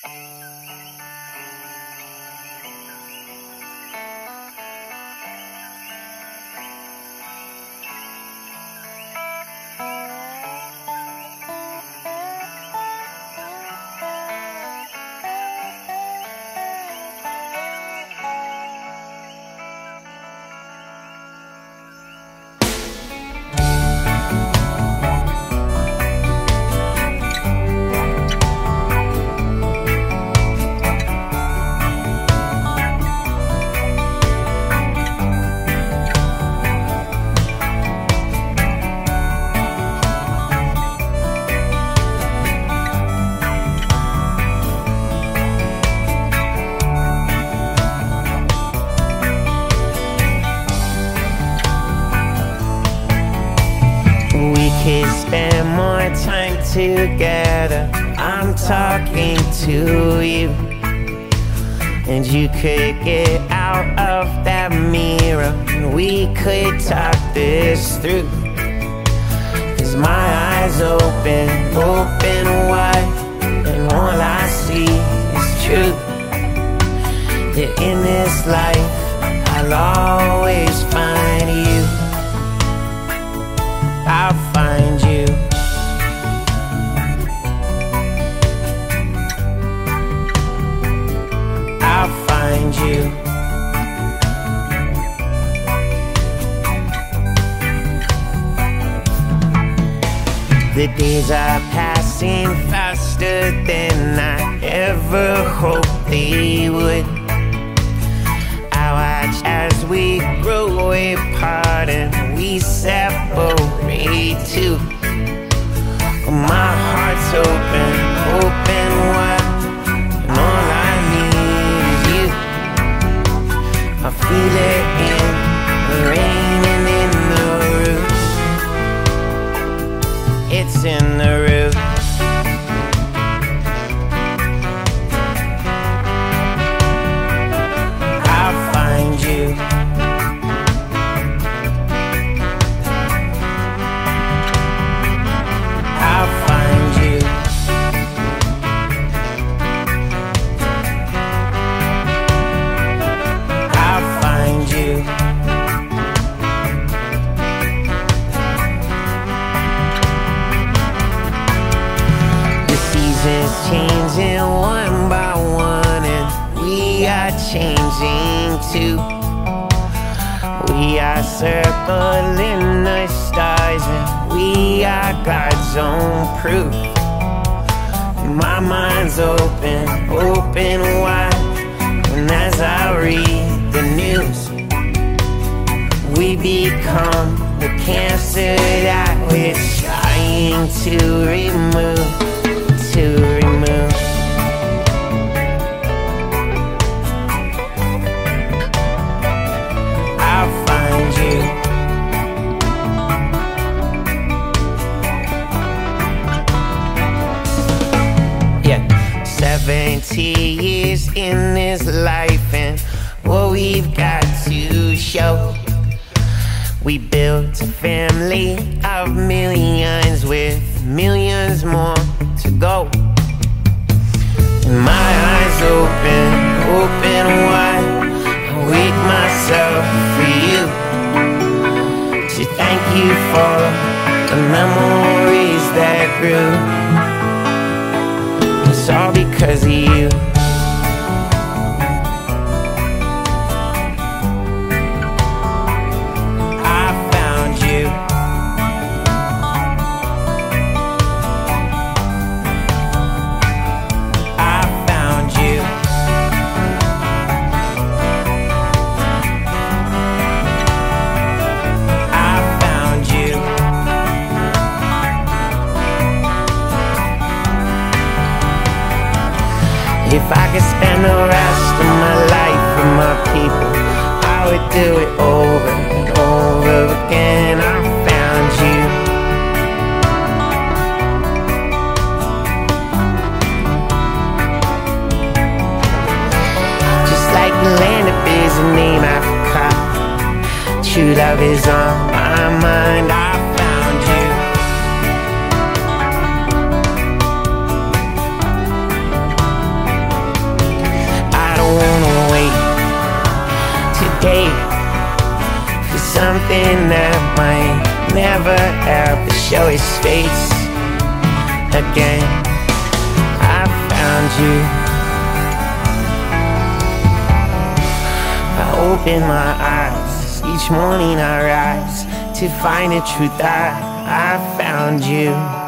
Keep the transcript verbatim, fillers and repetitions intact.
Spend more time together. I'm talking to you, and you could get out of that mirror, and we could talk this through. Cause my eyes open, open wide, and all I see is truth. That in this life I'll always find you. I'll find you. I'll find you. The days are passing faster than I ever hoped they would. I watch as we grow apart and we separate too. My heart's open, open wide, and all I need is you. I feel it in the rain and in the roots. It's in the roots. I'll find you. I'll find you. I'll find you. The seasons changing one by one, and we are changing too. We are circling the stars, and we are God's own proof. My mind's open, open wide, and as I read the news, we become the cancer that we're trying to remove, to remove. I'll find you. Yeah, seventy years in this life, and what we've got to show. We built a family of millions with millions more to go. And my eyes open, open wide. I wake myself for you, to thank you for the memories that grew. It's all because of you. I found you. I found you. I found you. If I could spend the rest of my life with my people, I would do it over and over again. I found you. Just like the land that bears the name Africa, true love is on my mind. I found you. something that might never ever show its face again. I found you. I open my eyes, each morning I rise to find the truth. I, I found you.